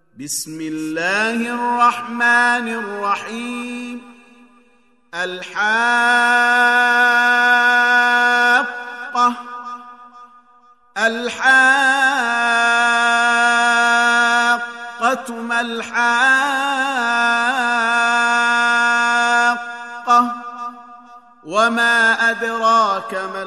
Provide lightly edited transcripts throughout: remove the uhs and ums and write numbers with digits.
بسم الله الرحمن الرحيم. الحاقة الحاقة ما الحاقة وما أدراك ما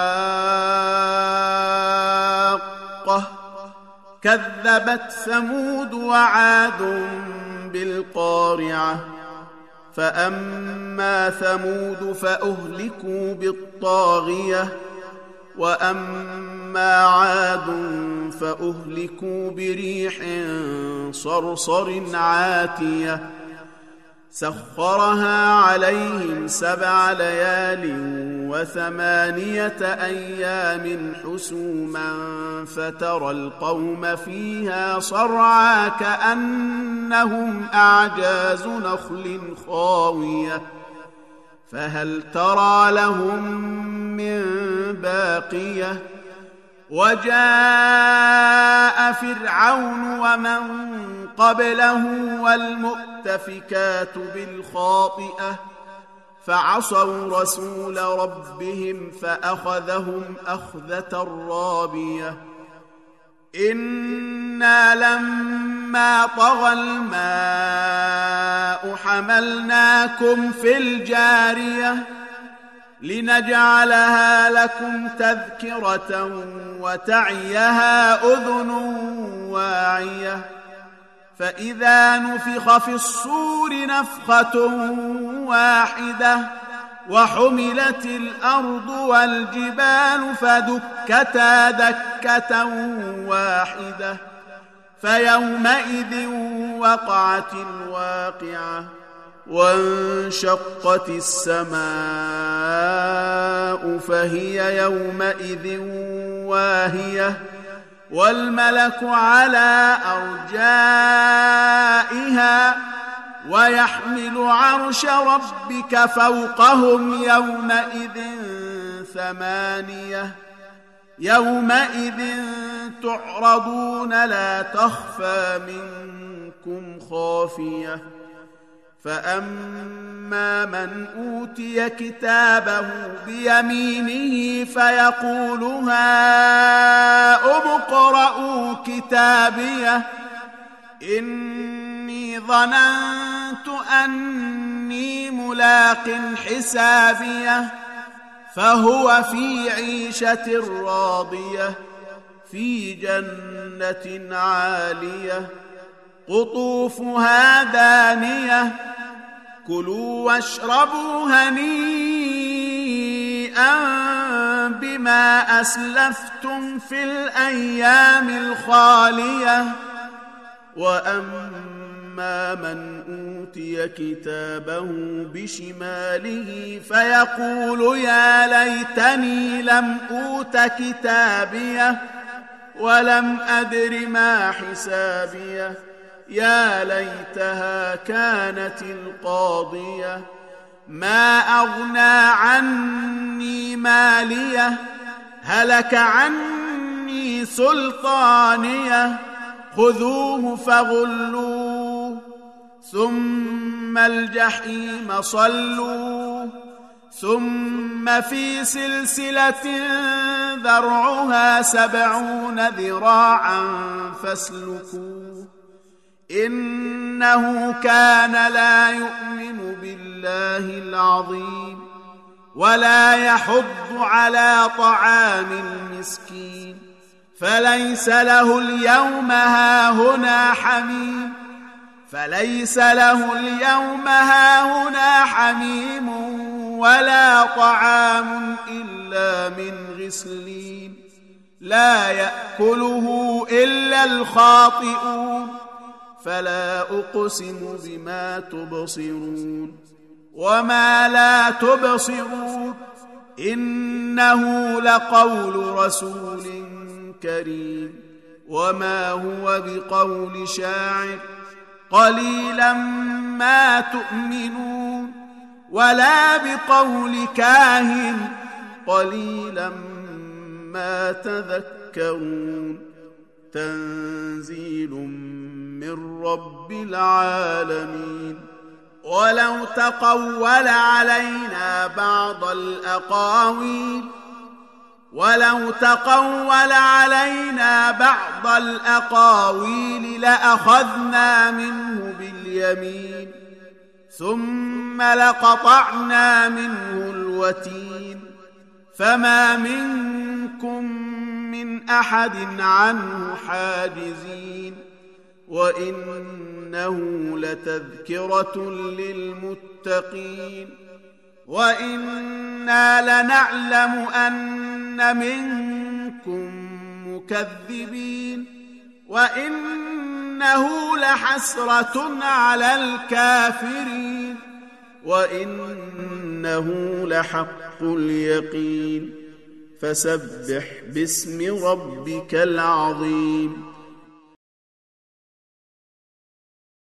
الحاقة كذبت ثمود وعاد بالقارعة فأما ثمود فأهلكوا بالطاغية وأما عاد فأهلكوا بريح صرصر عاتية سخرها عليهم 7 ليال و8 أيام حسوما فترى القوم فيها صرعى كأنهم أعجاز نخل خاوية فهل ترى لهم من باقية وجاء فرعون ومن قبله والمؤتفكات بالخاطئة فعصوا رسول ربهم فأخذهم أخذة رابية إنا لما طغى الماء حملناكم في الجارية لنجعلها لكم تذكرة وتعيها أذن واعية فإذا نفخ في الصور نفخة واحدة وحملت الأرض والجبال فدكتا دكة واحدة فيومئذ وقعت الواقعة وانشقت السماء فهي يومئذ واهية والملك على أرجائها ويحمل عرش ربك فوقهم يومئذ 8 يومئذ تعرضون لا تخفى منكم خافية فأما من أوتي كتابه بيمينه فيقول هاؤم اقرءوا كتابيه إني ظننت أني ملاق حسابيه فهو في عيشة راضية في جنة عالية قطوفها دانية كلوا واشربوا هنيئا بما أسلفتم في الأيام الخالية وأما من أوتي كتابه بشماله فيقول يا ليتني لم أوت كتابيه ولم أدر ما حسابيه يا ليتها كانت القاضية ما أغنى عني ماليه هلك عني سلطانيه خذوه فغلوه ثم الجحيم صلوه ثم في سلسلة ذرعها 70 ذراعا فاسلكوه إنه كان لا يؤمن بالله العظيم ولا يحض على طعام المسكين فليس له اليوم هاهنا حميم ولا طعام إلا من غسلين لا يأكله إلا الخاطئون فلا أقسم بما تبصرون وما لا تبصرون إنه لقول رسول كريم وما هو بقول شاعر قليلا ما تؤمنون ولا بقول كاهن قليلا ما تذكرون تنزيل من من رب العالمين. ولو تقول علينا بعض الأقاويل لأخذنا منه باليمين ثم لقطعنا منه الوتين فما منكم من أحد عنه حاجزين. وإنه لتذكرة للمتقين وإنا لنعلم أن منكم مكذبين وإنه لحسرة على الكافرين وإنه لحق اليقين. فسبح باسم ربك العظيم.